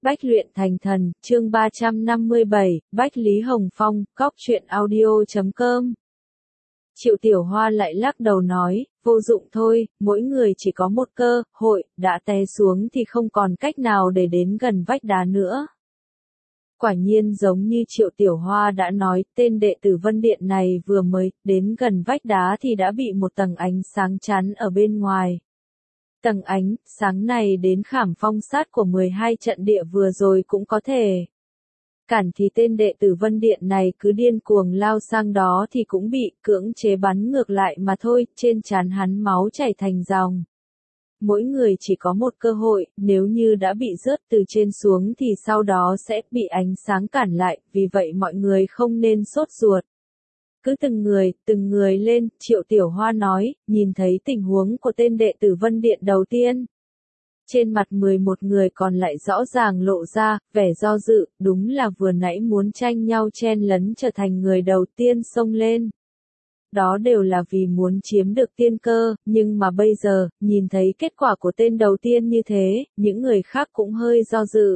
Bách luyện thành thần, chương 357, Bách Lý Hồng Phong, Cóc truyện audio.com. Triệu Tiểu Hoa lại lắc đầu nói, vô dụng thôi, mỗi người chỉ có một cơ hội, đã té xuống thì không còn cách nào để đến gần vách đá nữa. Quả nhiên giống như Triệu Tiểu Hoa đã nói, tên đệ tử Vân Điện này vừa mới đến gần vách đá thì đã bị một tầng ánh sáng chắn ở bên ngoài. Tầng ánh sáng này đến khảm phong sát của 12 trận địa vừa rồi cũng có thể cản, thì tên đệ tử Vân Điện này cứ điên cuồng lao sang đó thì cũng bị cưỡng chế bắn ngược lại mà thôi, trên trán hắn máu chảy thành dòng. Mỗi người chỉ có một cơ hội, nếu như đã bị rớt từ trên xuống thì sau đó sẽ bị ánh sáng cản lại, vì vậy mọi người không nên sốt ruột. Cứ từng người lên, Triệu Tiểu Hoa nói, nhìn thấy tình huống của tên đệ tử Vân Điện đầu tiên. Trên mặt 11 người còn lại rõ ràng lộ ra, vẻ do dự, đúng là vừa nãy muốn tranh nhau chen lấn trở thành người đầu tiên xông lên. Đó đều là vì muốn chiếm được tiên cơ, nhưng mà bây giờ, nhìn thấy kết quả của tên đầu tiên như thế, những người khác cũng hơi do dự.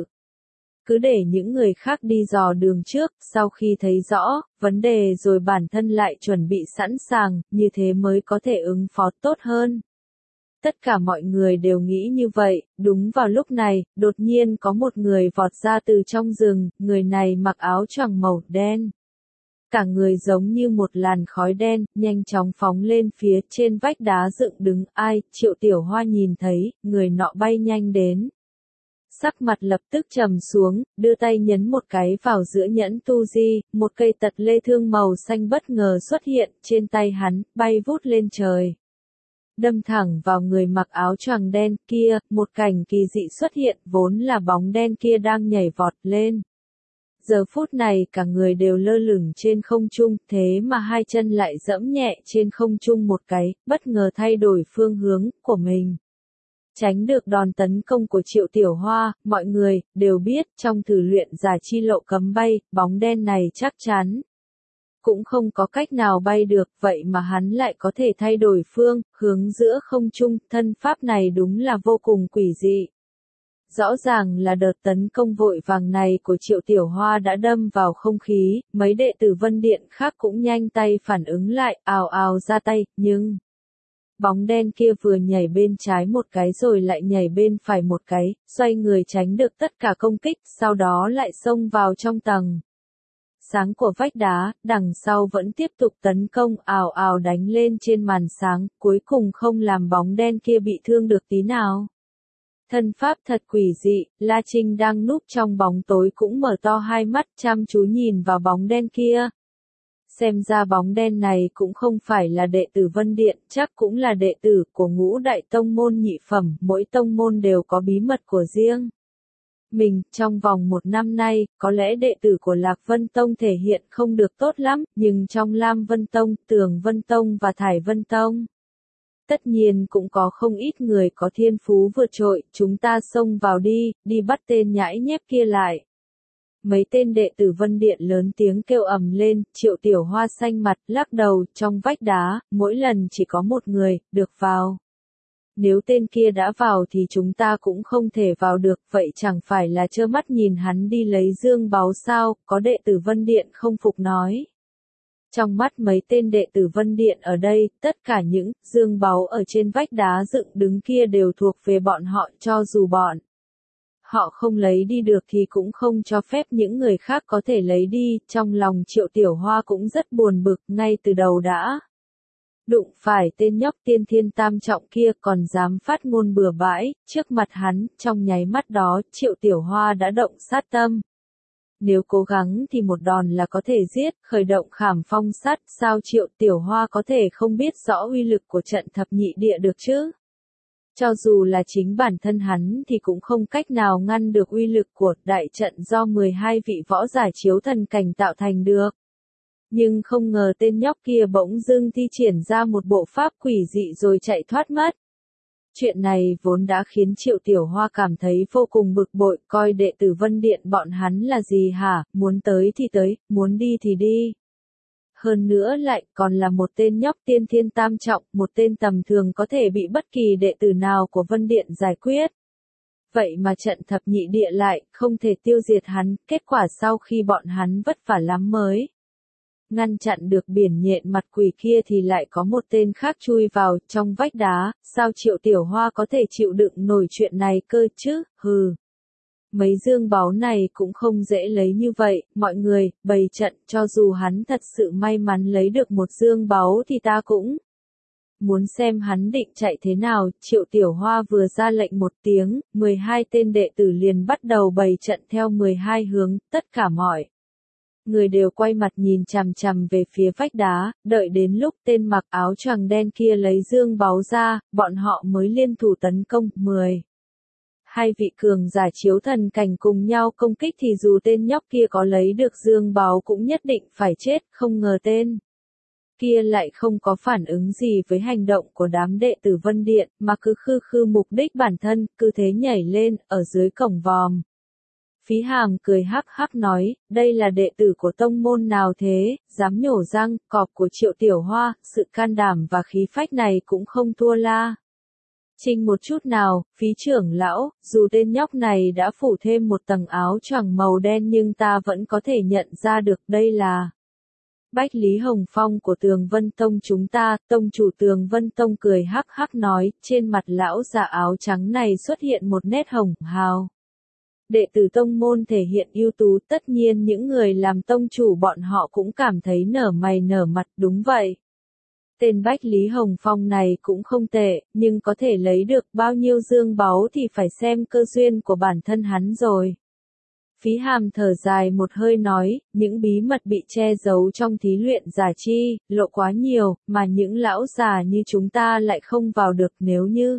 Cứ để những người khác đi dò đường trước, sau khi thấy rõ vấn đề rồi bản thân lại chuẩn bị sẵn sàng, như thế mới có thể ứng phó tốt hơn. Tất cả mọi người đều nghĩ như vậy, đúng vào lúc này, đột nhiên có một người vọt ra từ trong rừng, người này mặc áo choàng màu đen. Cả người giống như một làn khói đen, nhanh chóng phóng lên phía trên vách đá dựng đứng. Ai? Triệu Tiểu Hoa nhìn thấy, người nọ bay nhanh đến. Sắc mặt lập tức trầm xuống, đưa tay nhấn một cái vào giữa nhẫn tu di, một cây tật lê thương màu xanh bất ngờ xuất hiện trên tay hắn, bay vút lên trời. Đâm thẳng vào người mặc áo choàng đen kia, một cảnh kỳ dị xuất hiện, vốn là bóng đen kia đang nhảy vọt lên. Giờ phút này cả người đều lơ lửng trên không trung, thế mà hai chân lại giẫm nhẹ trên không trung một cái, bất ngờ thay đổi phương hướng của mình. Tránh được đòn tấn công của Triệu Tiểu Hoa, mọi người đều biết trong thử luyện giả chi lộ cấm bay, bóng đen này chắc chắn cũng không có cách nào bay được, vậy mà hắn lại có thể thay đổi phương hướng giữa không trung, thân pháp này đúng là vô cùng quỷ dị. Rõ ràng là đợt tấn công vội vàng này của Triệu Tiểu Hoa đã đâm vào không khí, mấy đệ tử Vân Điện khác cũng nhanh tay phản ứng lại, ào ào ra tay, nhưng bóng đen kia vừa nhảy bên trái một cái rồi lại nhảy bên phải một cái, xoay người tránh được tất cả công kích, sau đó lại xông vào trong tầng sáng của vách đá, đằng sau vẫn tiếp tục tấn công, ào ào đánh lên trên màn sáng, cuối cùng không làm bóng đen kia bị thương được tí nào. Thân pháp thật quỷ dị, La Trinh đang núp trong bóng tối cũng mở to hai mắt chăm chú nhìn vào bóng đen kia. Xem ra bóng đen này cũng không phải là đệ tử Vân Điện, chắc cũng là đệ tử của ngũ đại tông môn nhị phẩm, mỗi tông môn đều có bí mật của riêng. Mình, trong vòng 1 năm nay, có lẽ đệ tử của Lạc Vân Tông thể hiện không được tốt lắm, nhưng trong Lam Vân Tông, Tường Vân Tông và Thải Vân Tông, tất nhiên cũng có không ít người có thiên phú vượt trội, chúng ta xông vào đi, đi bắt tên nhãi nhép kia lại. Mấy tên đệ tử Vân Điện lớn tiếng kêu ầm lên, Triệu Tiểu Hoa xanh mặt, lắc đầu, trong vách đá, mỗi lần chỉ có một người, được vào. Nếu tên kia đã vào thì chúng ta cũng không thể vào được, vậy chẳng phải là trơ mắt nhìn hắn đi lấy dương báu sao, có đệ tử Vân Điện không phục nói. Trong mắt mấy tên đệ tử Vân Điện ở đây, tất cả những dương báu ở trên vách đá dựng đứng kia đều thuộc về bọn họ, cho dù bọn họ không lấy đi được thì cũng không cho phép những người khác có thể lấy đi. Trong lòng Triệu Tiểu Hoa cũng rất buồn bực, ngay từ đầu đã đụng phải tên nhóc tiên thiên tam trọng kia còn dám phát ngôn bừa bãi, trước mặt hắn, trong nháy mắt đó, Triệu Tiểu Hoa đã động sát tâm. Nếu cố gắng thì một đòn là có thể giết, khởi động khảm phong sát, sao Triệu Tiểu Hoa có thể không biết rõ uy lực của trận thập nhị địa được chứ? Cho dù là chính bản thân hắn thì cũng không cách nào ngăn được uy lực của đại trận do 12 vị võ giả chiếu thần cảnh tạo thành được. Nhưng không ngờ tên nhóc kia bỗng dưng thi triển ra một bộ pháp quỷ dị rồi chạy thoát mất. Chuyện này vốn đã khiến Triệu Tiểu Hoa cảm thấy vô cùng bực bội, coi đệ tử Vân Điện bọn hắn là gì hả, muốn tới thì tới, muốn đi thì đi. Hơn nữa lại còn là một tên nhóc tiên thiên tam trọng, một tên tầm thường có thể bị bất kỳ đệ tử nào của Vân Điện giải quyết. Vậy mà trận thập nhị địa lại không thể tiêu diệt hắn, kết quả sau khi bọn hắn vất vả lắm mới ngăn chặn được biển nhện mặt quỷ kia thì lại có một tên khác chui vào trong vách đá, sao Triệu Tiểu Hoa có thể chịu đựng nổi chuyện này cơ chứ, hừ. Mấy dương báu này cũng không dễ lấy như vậy, mọi người, bày trận, cho dù hắn thật sự may mắn lấy được một dương báu thì ta cũng muốn xem hắn định chạy thế nào. Triệu Tiểu Hoa vừa ra lệnh một tiếng, 12 tên đệ tử liền bắt đầu bày trận theo 12 hướng, tất cả mọi người đều quay mặt nhìn chằm chằm về phía vách đá, đợi đến lúc tên mặc áo choàng đen kia lấy dương báu ra, bọn họ mới liên thủ tấn công. 12 vị cường giả chiếu thần cảnh cùng nhau công kích thì dù tên nhóc kia có lấy được dương báu cũng nhất định phải chết, không ngờ tên kia lại không có phản ứng gì với hành động của đám đệ tử Vân Điện, mà cứ khư khư mục đích bản thân, cứ thế nhảy lên, ở dưới cổng vòm. Phí Hàm cười hắc hắc nói, đây là đệ tử của tông môn nào thế, dám nhổ răng, cọp của Triệu Tiểu Hoa, sự can đảm và khí phách này cũng không thua La Trinh một chút nào. Phí trưởng lão, dù tên nhóc này đã phủ thêm một tầng áo choàng màu đen nhưng ta vẫn có thể nhận ra được đây là Bách Lý Hồng Phong của Tường Vân Tông chúng ta. Tông chủ Tường Vân Tông cười hắc hắc nói, trên mặt lão già áo trắng này xuất hiện một nét hồng hào. Đệ tử tông môn thể hiện ưu tú, tất nhiên những người làm tông chủ bọn họ cũng cảm thấy nở mày nở mặt. Đúng vậy. Tên Bách Lý Hồng Phong này cũng không tệ, nhưng có thể lấy được bao nhiêu dương báu thì phải xem cơ duyên của bản thân hắn rồi. Phí Hàm thở dài một hơi nói, những bí mật bị che giấu trong thí luyện giả chi, lộ quá nhiều, mà những lão già như chúng ta lại không vào được. Nếu như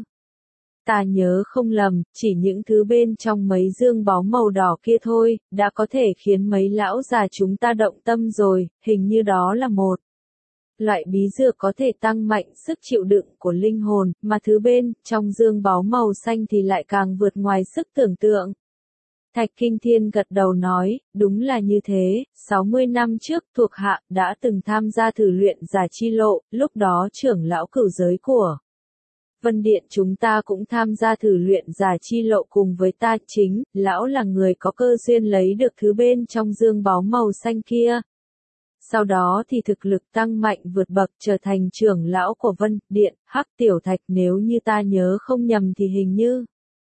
ta nhớ không lầm, chỉ những thứ bên trong mấy dương báu màu đỏ kia thôi, đã có thể khiến mấy lão già chúng ta động tâm rồi, hình như đó là một loại bí dược có thể tăng mạnh sức chịu đựng của linh hồn, mà thứ bên trong dương báu màu xanh thì lại càng vượt ngoài sức tưởng tượng. Thạch Kinh Thiên gật đầu nói, đúng là như thế, 60 năm trước thuộc hạ đã từng tham gia thử luyện giả chi lộ, lúc đó trưởng lão cửu giới của Vân Điện chúng ta cũng tham gia thử luyện giả chi lộ cùng với ta. Chính, lão là người có cơ duyên lấy được thứ bên trong dương báu màu xanh kia. Sau đó thì thực lực tăng mạnh vượt bậc trở thành trưởng lão của Vân Điện. Hắc Tiểu Thạch, nếu như ta nhớ không nhầm thì hình như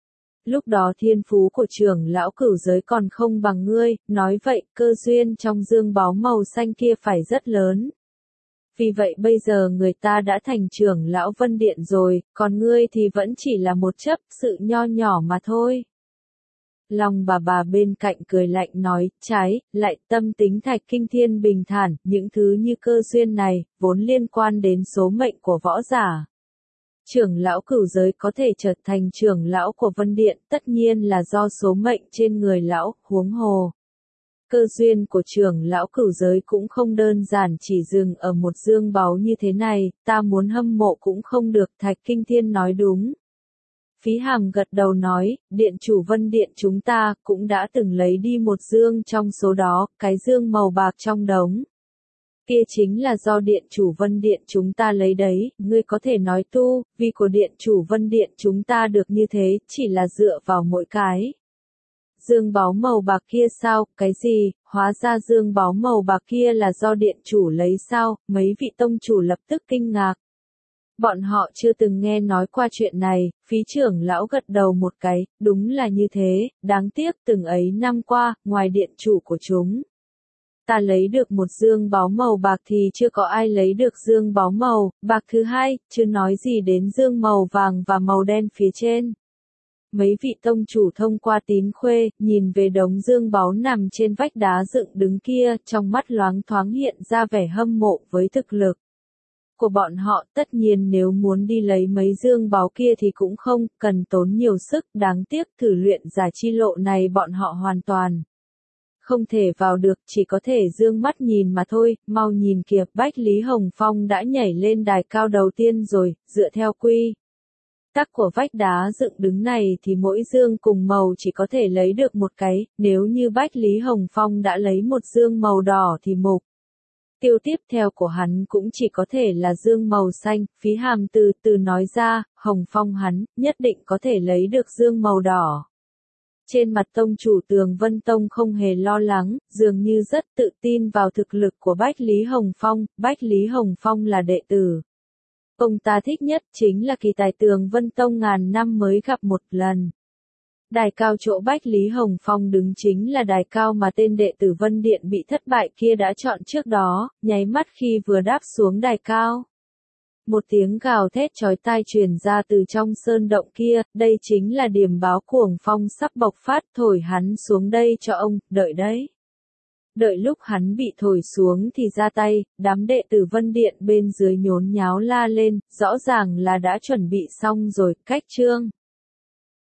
lúc đó thiên phú của trưởng lão cửu giới còn không bằng ngươi, nói vậy cơ duyên trong dương báu màu xanh kia phải rất lớn. Vì vậy bây giờ người ta đã thành trưởng lão Vân Điện rồi, còn ngươi thì vẫn chỉ là một chấp sự nho nhỏ mà thôi. Long bà bên cạnh cười lạnh nói, trái lại tâm tính Thạch Kinh Thiên bình thản, những thứ như cơ duyên này, vốn liên quan đến số mệnh của võ giả. Trưởng lão cửu giới có thể trở thành trưởng lão của Vân Điện, tất nhiên là do số mệnh trên người lão, huống hồ. Cơ duyên của trưởng lão cửu giới cũng không đơn giản chỉ dừng ở một dương báu như thế này, ta muốn hâm mộ cũng không được. Thạch Kinh Thiên nói đúng. Phí Hàm gật đầu nói, điện chủ Vân Điện chúng ta cũng đã từng lấy đi một dương trong số đó, cái dương màu bạc trong đống kia chính là do điện chủ Vân Điện chúng ta lấy đấy. Ngươi có thể nói tu vi của điện chủ Vân Điện chúng ta được như thế, chỉ là dựa vào mỗi cái dương báu màu bạc kia sao? Cái gì? Hóa ra dương báu màu bạc kia là do điện chủ lấy sao? Mấy vị tông chủ lập tức kinh ngạc. Bọn họ chưa từng nghe nói qua chuyện này. Phí trưởng lão gật đầu một cái, đúng là như thế, đáng tiếc từng ấy năm qua, ngoài điện chủ của chúng ta lấy được một dương báu màu bạc thì chưa có ai lấy được dương báu màu bạc thứ hai, chưa nói gì đến dương màu vàng và màu đen phía trên. Mấy vị tông chủ thông qua tín khuê, nhìn về đống dương báu nằm trên vách đá dựng đứng kia, trong mắt loáng thoáng hiện ra vẻ hâm mộ với thực lực của bọn họ. Tất nhiên nếu muốn đi lấy mấy dương báu kia thì cũng không cần tốn nhiều sức, đáng tiếc thử luyện giả chi lộ này bọn họ hoàn toàn không thể vào được, chỉ có thể dương mắt nhìn mà thôi. Mau nhìn kìa, Bách Lý Hồng Phong đã nhảy lên đài cao đầu tiên rồi. Dựa theo quy tắc của vách đá dựng đứng này thì mỗi dương cùng màu chỉ có thể lấy được một cái, nếu như Bách Lý Hồng Phong đã lấy một dương màu đỏ thì mục tiêu tiếp theo của hắn cũng chỉ có thể là dương màu xanh. Phí Hàm từ từ nói ra, Hồng Phong hắn nhất định có thể lấy được dương màu đỏ. Trên mặt tông chủ Tường Vân Tông không hề lo lắng, dường như rất tự tin vào thực lực của Bách Lý Hồng Phong. Bách Lý Hồng Phong là đệ tử ông ta thích nhất, chính là kỳ tài Tường Vân Tông ngàn năm mới gặp một lần. Đài cao chỗ Bách Lý Hồng Phong đứng chính là đài cao mà tên đệ tử Vân Điện bị thất bại kia đã chọn trước đó, nháy mắt khi vừa đáp xuống đài cao. Một tiếng gào thét chói tai truyền ra từ trong sơn động kia, đây chính là điềm báo cuồng phong sắp bộc phát, thổi hắn xuống đây cho ông, đợi đấy. Đợi lúc hắn bị thổi xuống thì ra tay, đám đệ tử Vân Điện bên dưới nhốn nháo la lên, rõ ràng là đã chuẩn bị xong rồi, cách chương.